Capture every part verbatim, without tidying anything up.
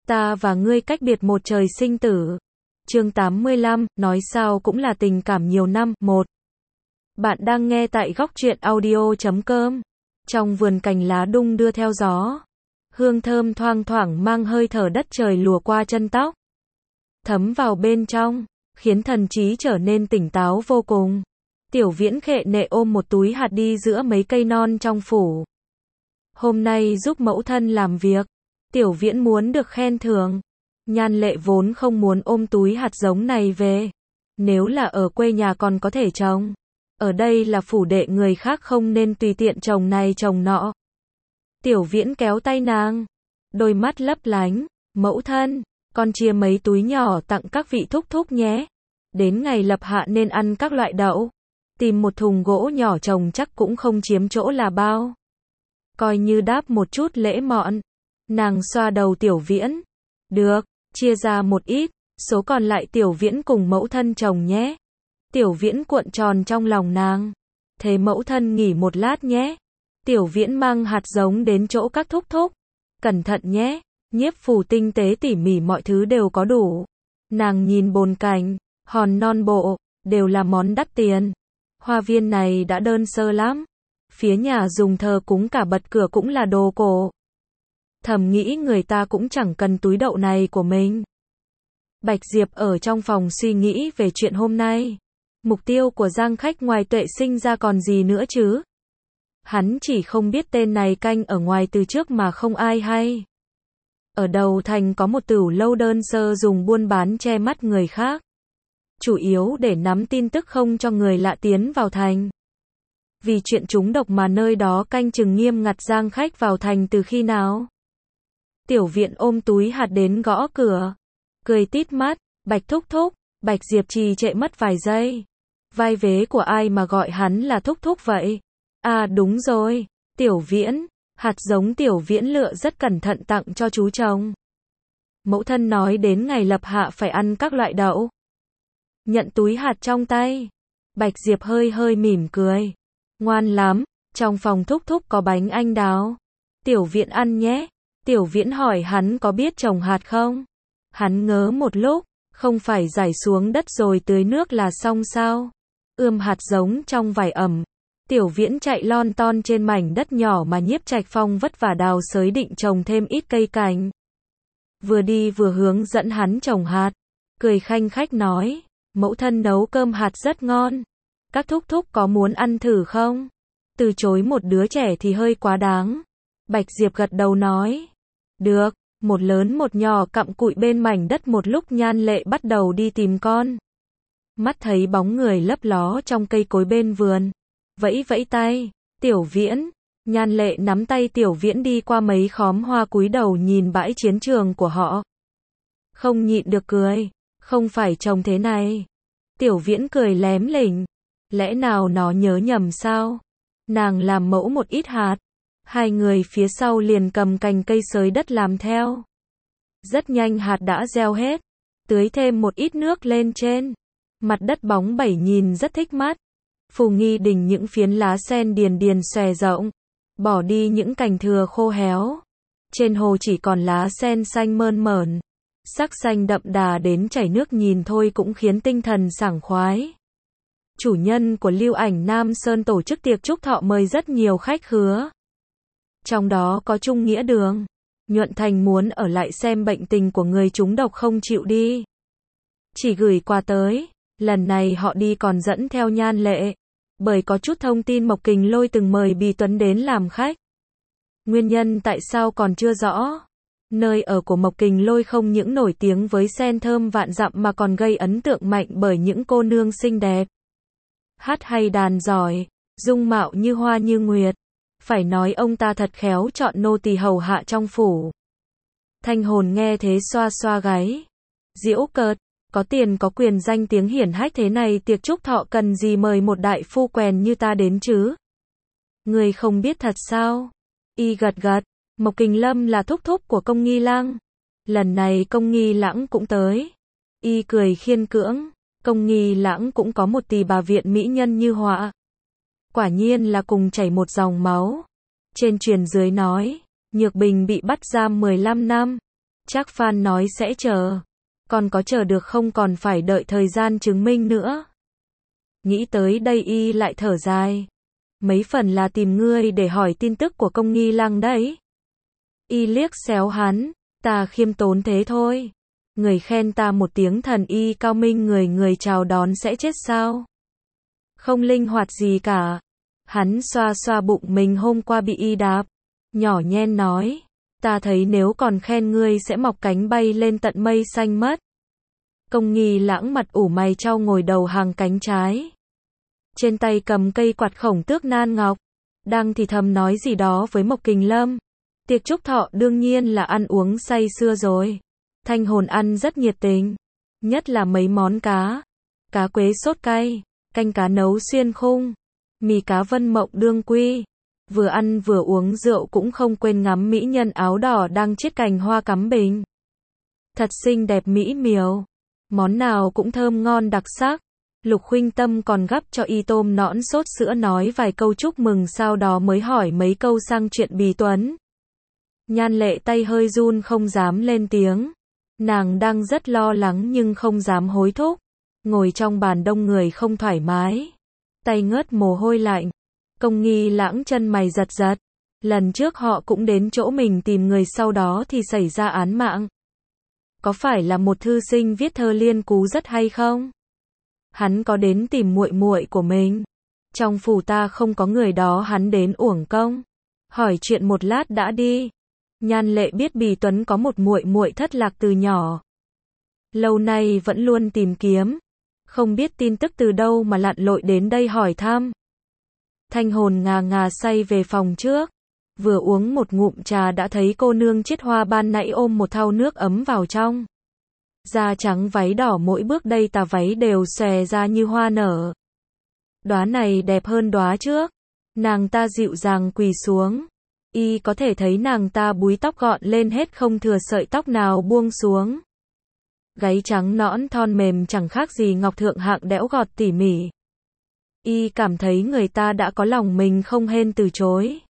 Ta và ngươi cách biệt một trời sinh tử. Chương tám mươi lăm, nói sao cũng là tình cảm nhiều năm. một. Bạn đang nghe tại góc truyện audio chấm com. Trong vườn cành lá đung đưa theo gió. Hương thơm thoang thoảng mang hơi thở đất trời lùa qua chân tóc. Thấm vào bên trong, khiến thần trí trở nên tỉnh táo vô cùng. Tiểu Viễn khệ nệ ôm một túi hạt đi giữa mấy cây non trong phủ. Hôm nay giúp mẫu thân làm việc. Tiểu Viễn muốn được khen thưởng. Nhan Lệ vốn không muốn ôm túi hạt giống này về. Nếu là ở quê nhà còn có thể trồng. Ở đây là phủ đệ người khác không nên tùy tiện trồng này trồng nọ. Tiểu Viễn kéo tay nàng. Đôi mắt lấp lánh. Mẫu thân, con chia mấy túi nhỏ tặng các vị thúc thúc nhé. Đến ngày lập hạ nên ăn các loại đậu. Tìm một thùng gỗ nhỏ trồng chắc cũng không chiếm chỗ là bao. Coi như đáp một chút lễ mọn. Nàng xoa đầu Tiểu Viễn. Được, chia ra một ít, số còn lại Tiểu Viễn cùng mẫu thân trồng nhé. Tiểu Viễn cuộn tròn trong lòng nàng. Thế mẫu thân nghỉ một lát nhé. Tiểu Viễn mang hạt giống đến chỗ các thúc thúc. Cẩn thận nhé, nhiếp phù tinh tế tỉ mỉ mọi thứ đều có đủ. Nàng nhìn bồn cành, hòn non bộ, đều là món đắt tiền. Hoa viên này đã đơn sơ lắm. Phía nhà dùng thờ cúng cả bật cửa cũng là đồ cổ. Thầm nghĩ người ta cũng chẳng cần túi đậu này của mình. Bạch Diệp ở trong phòng suy nghĩ về chuyện hôm nay. Mục tiêu của Giang Khách ngoài Tuệ Sinh ra còn gì nữa chứ? Hắn chỉ không biết tên này canh ở ngoài từ trước mà không ai hay. Ở đầu thành có một tửu lâu đơn sơ dùng buôn bán che mắt người khác. Chủ yếu để nắm tin tức không cho người lạ tiến vào thành. Vì chuyện trúng độc mà nơi đó canh chừng nghiêm ngặt. Giang Khách vào thành từ khi nào? Tiểu Viễn ôm túi hạt đến gõ cửa. Cười tít mắt. Bạch thúc thúc. Bạch Diệp trì trệ mất vài giây. Vai vế của ai mà gọi hắn là thúc thúc vậy? À đúng rồi. Tiểu Viễn. Hạt giống Tiểu Viễn lựa rất cẩn thận tặng cho chú chồng. Mẫu thân nói đến ngày lập hạ phải ăn các loại đậu. Nhận túi hạt trong tay. Bạch Diệp hơi hơi mỉm cười. Ngoan lắm. Trong phòng thúc thúc có bánh anh đào. Tiểu Viễn ăn nhé. Tiểu Viễn hỏi hắn có biết trồng hạt không? Hắn ngớ một lúc. Không phải rải xuống đất rồi tưới nước là xong sao? Ươm hạt giống trong vải ẩm. Tiểu Viễn chạy lon ton trên mảnh đất nhỏ mà Nhiếp Trạch Phong vất vả đào xới định trồng thêm ít cây cảnh. Vừa đi vừa hướng dẫn hắn trồng hạt. Cười khanh khách nói. Mẫu thân nấu cơm hạt rất ngon. Các thúc thúc có muốn ăn thử không? Từ chối một đứa trẻ thì hơi quá đáng. Bạch Diệp gật đầu nói. Được, một lớn một nhỏ cặm cụi bên mảnh đất một lúc. Nhan Lệ bắt đầu đi tìm con. Mắt thấy bóng người lấp ló trong cây cối bên vườn. Vẫy vẫy tay. Tiểu Viễn. Nhan Lệ nắm tay Tiểu Viễn đi qua mấy khóm hoa cúi đầu nhìn bãi chiến trường của họ. Không nhịn được cười. Không phải trông thế này. Tiểu Viễn cười lém lỉnh. Lẽ nào nó nhớ nhầm sao? Nàng làm mẫu một ít hạt. Hai người phía sau liền cầm cành cây xới đất làm theo. Rất nhanh hạt đã gieo hết. Tưới thêm một ít nước lên trên. Mặt đất bóng bẩy nhìn rất thích mắt. Phù Nghi Đình những phiến lá sen điền điền xòe rộng. Bỏ đi những cành thừa khô héo. Trên hồ chỉ còn lá sen xanh mơn mởn. Sắc xanh đậm đà đến chảy nước nhìn thôi cũng khiến tinh thần sảng khoái. Chủ nhân của Lưu Ảnh Nam Sơn tổ chức tiệc chúc thọ mời rất nhiều khách khứa. Trong đó có Trung Nghĩa Đường. Nhuận Thành muốn ở lại xem bệnh tình của người trúng độc không chịu đi. Chỉ gửi quà tới. Lần này họ đi còn dẫn theo Nhan Lệ. Bởi có chút thông tin Mộc Kình Lôi từng mời Bì Tuấn đến làm khách. Nguyên nhân tại sao còn chưa rõ. Nơi ở của Mộc Kình Lôi không những nổi tiếng với sen thơm vạn dặm mà còn gây ấn tượng mạnh bởi những cô nương xinh đẹp. Hát hay đàn giỏi, dung mạo như hoa như nguyệt. Phải nói ông ta thật khéo chọn nô tỳ hầu hạ trong phủ. Thanh Hồn nghe thế xoa xoa gáy. Giễu cợt, có tiền có quyền danh tiếng hiển hách thế này tiệc chúc thọ cần gì mời một đại phu quèn như ta đến chứ? Người không biết thật sao? Y gật gật. Mộc Kình Lâm là thúc thúc của Công Nghi Lãng. Lần này Công Nghi Lãng cũng tới. Y cười khiên cưỡng. Công Nghi Lãng cũng có một tỳ bà viện mỹ nhân như họa. Quả nhiên là cùng chảy một dòng máu. Trên truyền dưới nói, Nhược Bình bị bắt giam mười lăm năm. Chắc Phan nói sẽ chờ. Còn có chờ được không, còn phải đợi thời gian chứng minh nữa. Nghĩ tới đây y lại thở dài. Mấy phần là tìm ngươi để hỏi tin tức của Công Nghi Lăng đấy. Y liếc xéo hắn, ta khiêm tốn thế thôi. Người khen ta một tiếng thần y cao minh, người người chào đón sẽ chết sao? Không linh hoạt gì cả. Hắn xoa xoa bụng mình hôm qua bị y đạp. Nhỏ nhen nói, ta thấy nếu còn khen ngươi sẽ mọc cánh bay lên tận mây xanh mất. Công Nghi Lãng mặt ủ mày chau ngồi đầu hàng cánh trái. Trên tay cầm cây quạt khổng tước nan ngọc. Đang thì thầm nói gì đó với Mộc Kình Lâm. Tiệc chúc thọ đương nhiên là ăn uống say sưa rồi. Thanh Hồn ăn rất nhiệt tình. Nhất là mấy món cá. Cá quế sốt cay, canh cá nấu xuyên khung, mì cá Vân Mộng đương quy. Vừa ăn vừa uống rượu cũng không quên ngắm mỹ nhân áo đỏ đang chiết cành hoa cắm bình. Thật xinh đẹp mỹ miều. Món nào cũng thơm ngon đặc sắc. Lục Khuynh Tâm còn gắp cho y tôm nõn sốt sữa, nói vài câu chúc mừng, sau đó mới hỏi mấy câu sang chuyện Bì Tuấn. Nhan Lệ tay hơi run không dám lên tiếng. Nàng đang rất lo lắng nhưng không dám hối thúc. Ngồi trong bàn đông người không thoải mái. Tay ngớt mồ hôi lạnh. Công Nghi Lãng chân mày giật giật. Lần trước họ cũng đến chỗ mình tìm người, sau đó thì xảy ra án mạng. Có phải là một thư sinh viết thơ liên cú rất hay không? Hắn có đến tìm muội muội của mình. Trong phủ ta không có người đó, hắn đến uổng công. Hỏi chuyện một lát đã đi. Nhan Lệ biết Bì Tuấn có một muội muội thất lạc từ nhỏ. Lâu nay vẫn luôn tìm kiếm. Không biết tin tức từ đâu mà lặn lội đến đây hỏi thăm. Thanh Hồn ngà ngà say về phòng trước. Vừa uống một ngụm trà đã thấy cô nương Chiết Hoa ban nãy ôm một thau nước ấm vào trong. Da trắng váy đỏ, mỗi bước đây tà váy đều xòe ra như hoa nở. Đóa này đẹp hơn đóa trước. Nàng ta dịu dàng quỳ xuống. Y có thể thấy nàng ta búi tóc gọn lên hết, không thừa sợi tóc nào buông xuống. Gáy trắng nõn thon mềm chẳng khác gì ngọc thượng hạng, đẽo gọt tỉ mỉ. Y cảm thấy người ta đã có lòng mình không hên từ chối.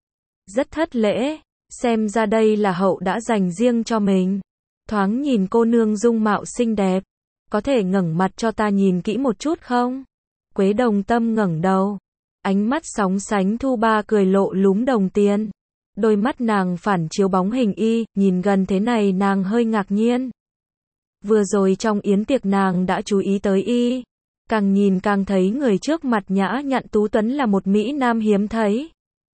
Rất thất lễ, xem ra đây là hậu đã dành riêng cho mình. Thoáng nhìn cô nương dung mạo xinh đẹp. Có thể ngẩng mặt cho ta nhìn kỹ một chút không? Quế Đồng Tâm ngẩng đầu. Ánh mắt sóng sánh thu ba cười lộ lúm đồng tiền. Đôi mắt nàng phản chiếu bóng hình y, nhìn gần thế này nàng hơi ngạc nhiên. Vừa rồi trong yến tiệc nàng đã chú ý tới y. Càng nhìn càng thấy người trước mặt nhã nhặn tú tuấn là một mỹ nam hiếm thấy.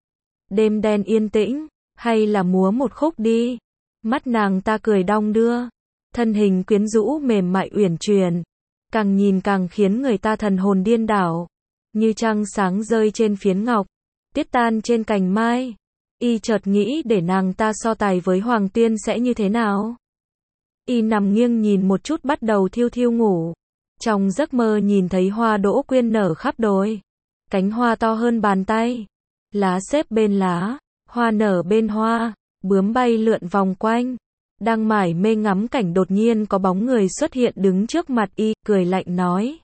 Đêm đen yên tĩnh, hay là múa một khúc đi. Mắt nàng ta cười đong đưa. Thân hình quyến rũ mềm mại uyển chuyển. Càng nhìn càng khiến người ta thần hồn điên đảo. Như trăng sáng rơi trên phiến ngọc, tiết tan trên cành mai. Y chợt nghĩ để nàng ta so tài với Hoàng Tiên sẽ như thế nào. Y nằm nghiêng nhìn một chút, bắt đầu thiêu thiêu ngủ. Trong giấc mơ nhìn thấy hoa đỗ quyên nở khắp đồi. Cánh hoa to hơn bàn tay. Lá xếp bên lá, hoa nở bên hoa, bướm bay lượn vòng quanh. Đang mải mê ngắm cảnh, đột nhiên có bóng người xuất hiện đứng trước mặt y, cười lạnh nói.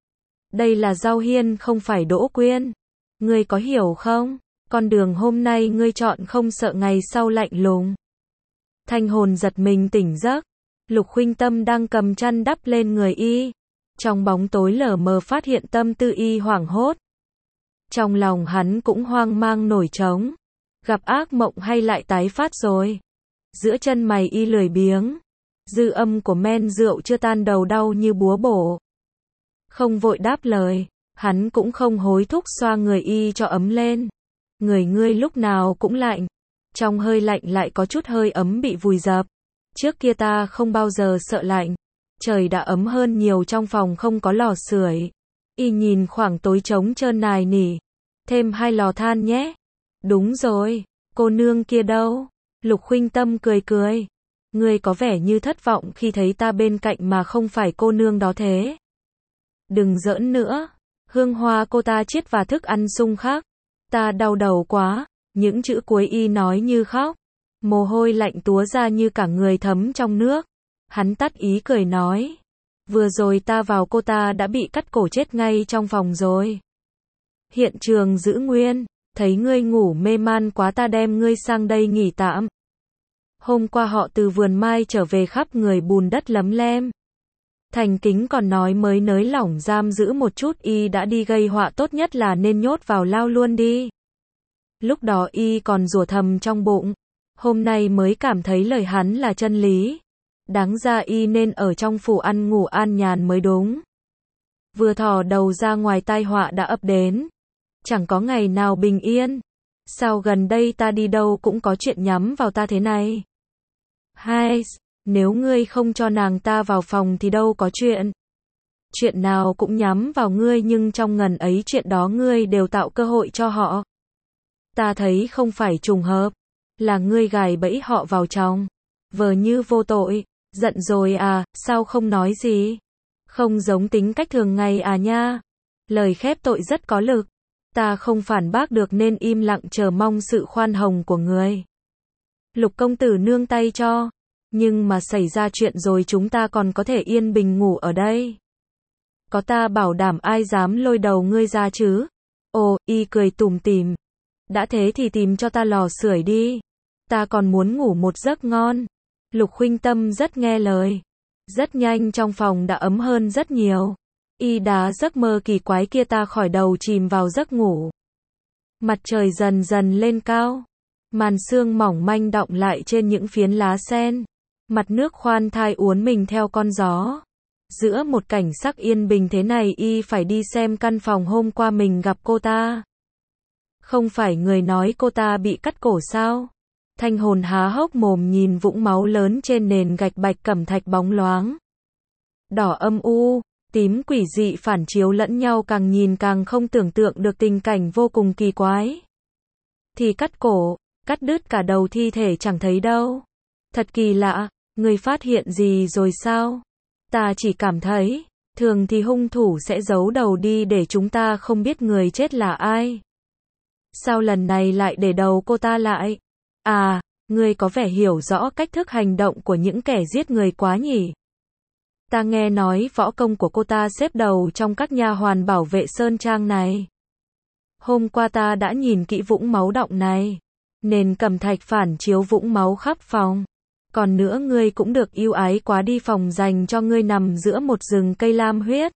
Đây là Giao Hiên không phải Đỗ Quyên. Ngươi có hiểu không? Con đường hôm nay ngươi chọn không sợ ngày sau lạnh lùng. Thanh Hồn giật mình tỉnh giấc. Lục Khuynh Tâm đang cầm chăn đắp lên người y. Trong bóng tối lờ mờ phát hiện tâm tư y hoảng hốt. Trong lòng hắn cũng hoang mang nổi trống. Gặp ác mộng hay lại tái phát rồi? Giữa chân mày y lười biếng. Dư âm của men rượu chưa tan, đầu đau như búa bổ. Không vội đáp lời. Hắn cũng không hối thúc, xoa người y cho ấm lên. Người ngươi lúc nào cũng lạnh. Trong hơi lạnh lại có chút hơi ấm bị vùi dập. Trước kia ta không bao giờ sợ lạnh. Trời đã ấm hơn nhiều, trong phòng không có lò sưởi. Y nhìn khoảng tối trống trơn nài nỉ. Thêm hai lò than nhé. Đúng rồi, cô nương kia đâu? Lục Khuynh Tâm cười cười. Ngươi có vẻ như thất vọng khi thấy ta bên cạnh mà không phải cô nương đó thế. Đừng giỡn nữa. Hương hoa cô ta chiết và thức ăn xung khắc. Ta đau đầu quá. Những chữ cuối y nói như khóc. Mồ hôi lạnh túa ra như cả người thấm trong nước. Hắn tắt ý cười nói. Vừa rồi ta vào cô ta đã bị cắt cổ chết ngay trong phòng rồi. Hiện trường giữ nguyên. Thấy ngươi ngủ mê man quá, ta đem ngươi sang đây nghỉ tạm. Hôm qua họ từ vườn mai trở về khắp người bùn đất lấm lem. Thành Kính còn nói mới nới lỏng giam giữ một chút y đã đi gây họa, tốt nhất là nên nhốt vào lao luôn đi. Lúc đó y còn rủa thầm trong bụng. Hôm nay mới cảm thấy lời hắn là chân lý. Đáng ra y nên ở trong phủ ăn ngủ an nhàn mới đúng. Vừa thò đầu ra ngoài tai họa đã ập đến. Chẳng có ngày nào bình yên. Sao gần đây ta đi đâu cũng có chuyện nhắm vào ta thế này? Hai, nếu ngươi không cho nàng ta vào phòng thì đâu có chuyện. Chuyện nào cũng nhắm vào ngươi, nhưng trong ngần ấy chuyện đó ngươi đều tạo cơ hội cho họ. Ta thấy không phải trùng hợp, là ngươi gài bẫy họ vào trong. Vờ như vô tội, giận rồi à, sao không nói gì? Không giống tính cách thường ngày à nha. Lời khép tội rất có lực. Ta không phản bác được nên im lặng chờ mong sự khoan hồng của người. Lục công tử nương tay cho. Nhưng mà xảy ra chuyện rồi chúng ta còn có thể yên bình ngủ ở đây. Có ta bảo đảm ai dám lôi đầu ngươi ra chứ? Ồ, y cười tủm tỉm. Đã thế thì tìm cho ta lò sưởi đi. Ta còn muốn ngủ một giấc ngon. Lục Khuynh Tâm rất nghe lời. Rất nhanh trong phòng đã ấm hơn rất nhiều. Y đá giấc mơ kỳ quái kia ta khỏi đầu chìm vào giấc ngủ. Mặt trời dần dần lên cao. Màn sương mỏng manh đọng lại trên những phiến lá sen. Mặt nước khoan thai uốn mình theo con gió. Giữa một cảnh sắc yên bình thế này y phải đi xem căn phòng hôm qua mình gặp cô ta. Không phải người nói cô ta bị cắt cổ sao? Thanh Hồn há hốc mồm nhìn vũng máu lớn trên nền gạch bạch cẩm thạch bóng loáng. Đỏ âm u, tím quỷ dị phản chiếu lẫn nhau, càng nhìn càng không tưởng tượng được tình cảnh vô cùng kỳ quái. Thì cắt cổ, cắt đứt cả đầu thi thể chẳng thấy đâu. Thật kỳ lạ, người phát hiện gì rồi sao? Ta chỉ cảm thấy, thường thì hung thủ sẽ giấu đầu đi để chúng ta không biết người chết là ai. Sao lần này lại để đầu cô ta lại? À, ngươi có vẻ hiểu rõ cách thức hành động của những kẻ giết người quá nhỉ? Ta nghe nói võ công của cô ta xếp đầu trong các nha hoàn bảo vệ sơn trang này. Hôm qua ta đã nhìn kỹ vũng máu đọng này. Nền cẩm thạch phản chiếu vũng máu khắp phòng. Còn nữa ngươi cũng được yêu ái quá, đi phòng dành cho ngươi nằm giữa một rừng cây lam huyết.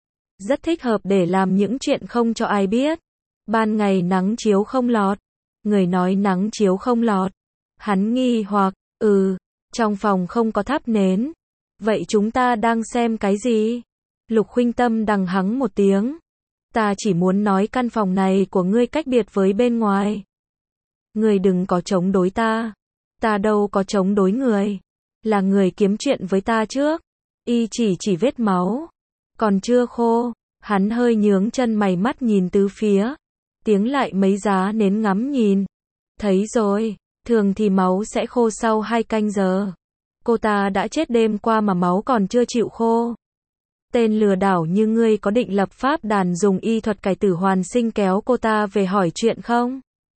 Rất thích hợp để làm những chuyện không cho ai biết. Ban ngày nắng chiếu không lọt. Người nói nắng chiếu không lọt. Hắn nghi hoặc, ừ, trong phòng không có thắp nến. Vậy chúng ta đang xem cái gì? Lục Khuynh Tâm đằng hắng một tiếng. Ta chỉ muốn nói căn phòng này của ngươi cách biệt với bên ngoài. Ngươi đừng có chống đối ta. Ta đâu có chống đối người. Là người kiếm chuyện với ta trước. Y chỉ chỉ vết máu. Còn chưa khô. Hắn hơi nhướng chân mày, mắt nhìn tứ phía. Tiếng lại mấy giá nến ngắm nhìn. Thấy rồi, thường thì máu sẽ khô sau hai canh giờ. Cô ta đã chết đêm qua mà máu còn chưa chịu khô. Tên lừa đảo như ngươi có định lập pháp đàn dùng y thuật cải tử hoàn sinh kéo cô ta về hỏi chuyện không?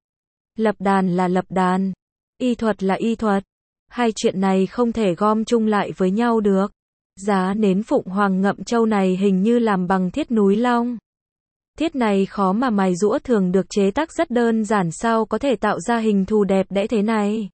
Lập đàn là lập đàn. Y thuật là y thuật. Hai chuyện này không thể gom chung lại với nhau được. Giá nến Phụng Hoàng Ngậm Châu này hình như làm bằng thiết núi long. Thiết này khó mà mài giũa, thường được chế tác rất đơn giản, sao có thể tạo ra hình thù đẹp đẽ thế này?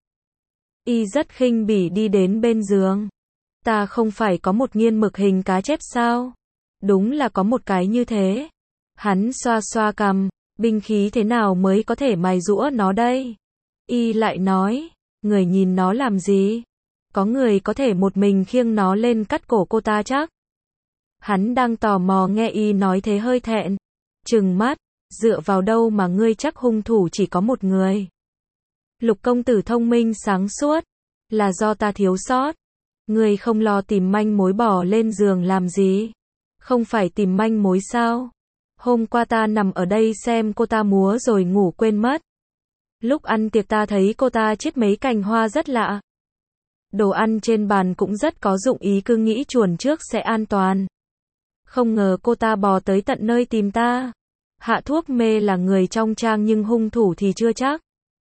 Y rất khinh bỉ đi đến bên giường. Ta không phải có một nghiên mực hình cá chép sao? Đúng là có một cái như thế. Hắn xoa xoa cằm, binh khí thế nào mới có thể mài giũa nó đây? Y lại nói, người nhìn nó làm gì? Có người có thể một mình khiêng nó lên cắt cổ cô ta chắc? Hắn đang tò mò, nghe Y nói thế hơi thẹn. Trừng mắt, dựa vào đâu mà ngươi chắc hung thủ chỉ có một người? Lục công tử thông minh sáng suốt, là do ta thiếu sót. Ngươi không lo tìm manh mối bỏ lên giường làm gì? Không phải tìm manh mối sao? Hôm qua ta nằm ở đây xem cô ta múa rồi ngủ quên mất. Lúc ăn tiệc ta thấy cô ta chiết mấy cành hoa rất lạ. Đồ ăn trên bàn cũng rất có dụng ý, cứ nghĩ chuồn trước sẽ an toàn. Không ngờ cô ta bò tới tận nơi tìm ta. Hạ thuốc mê là người trong trang nhưng hung thủ thì chưa chắc.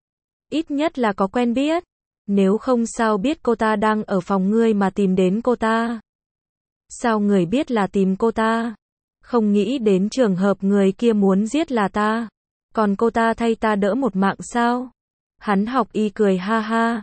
Ít nhất là có quen biết. Nếu không sao biết cô ta đang ở phòng ngươi mà tìm đến cô ta? Sao người biết là tìm cô ta? Không nghĩ đến trường hợp người kia muốn giết là ta. Còn cô ta thay ta đỡ một mạng sao? Hắn học Y cười ha ha.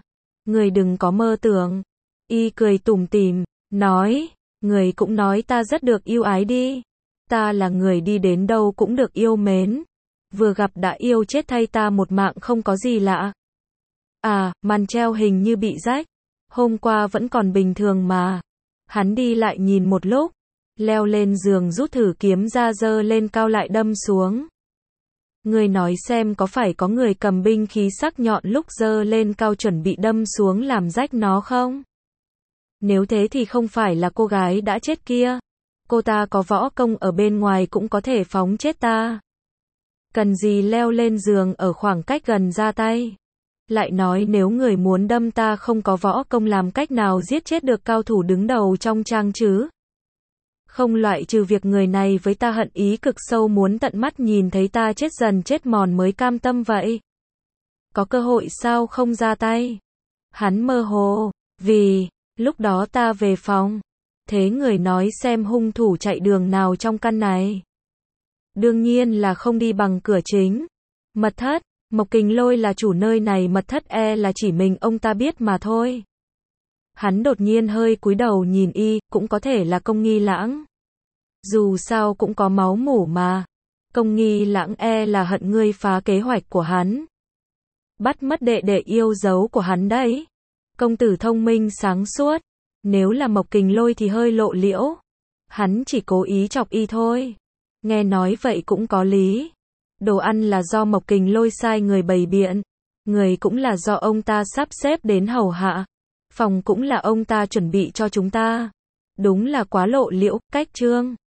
Người đừng có mơ tưởng. Y cười tủm tỉm, nói, người cũng nói ta rất được yêu ái đi. Ta là người đi đến đâu cũng được yêu mến. Vừa gặp đã yêu chết thay ta một mạng không có gì lạ. À, màn treo hình như bị rách. Hôm qua vẫn còn bình thường mà. Hắn đi lại nhìn một lúc. Leo lên giường rút thử kiếm ra giơ lên cao lại đâm xuống. Người nói xem có phải có người cầm binh khí sắc nhọn lúc giơ lên cao chuẩn bị đâm xuống làm rách nó không? Nếu thế thì không phải là cô gái đã chết kia. Cô ta có võ công ở bên ngoài cũng có thể phóng chết ta. Cần gì leo lên giường ở khoảng cách gần ra tay. Lại nói nếu người muốn đâm ta không có võ công làm cách nào giết chết được cao thủ đứng đầu trong trang chứ? Không loại trừ việc người này với ta hận ý cực sâu muốn tận mắt nhìn thấy ta chết dần chết mòn mới cam tâm vậy. Có cơ hội sao không ra tay? Hắn mơ hồ, vì, lúc đó ta về phòng. Thế người nói xem hung thủ chạy đường nào trong căn này? Đương nhiên là không đi bằng cửa chính. Mật thất, Mộc Kình Lôi là chủ nơi này, mật thất e là chỉ mình ông ta biết mà thôi. Hắn đột nhiên hơi cúi đầu nhìn y, cũng có thể là Công Nghi Lãng. Dù sao cũng có máu mủ mà. Công Nghi Lãng e là hận ngươi phá kế hoạch của hắn. Bắt mất đệ đệ yêu dấu của hắn đấy. Công tử thông minh sáng suốt. Nếu là Mộc Kình Lôi thì hơi lộ liễu. Hắn chỉ cố ý chọc y thôi. Nghe nói vậy cũng có lý. Đồ ăn là do Mộc Kình Lôi sai người bày biện. Người cũng là do ông ta sắp xếp đến hầu hạ. Phòng cũng là ông ta chuẩn bị cho chúng ta. Đúng là quá lộ liễu, cách trương.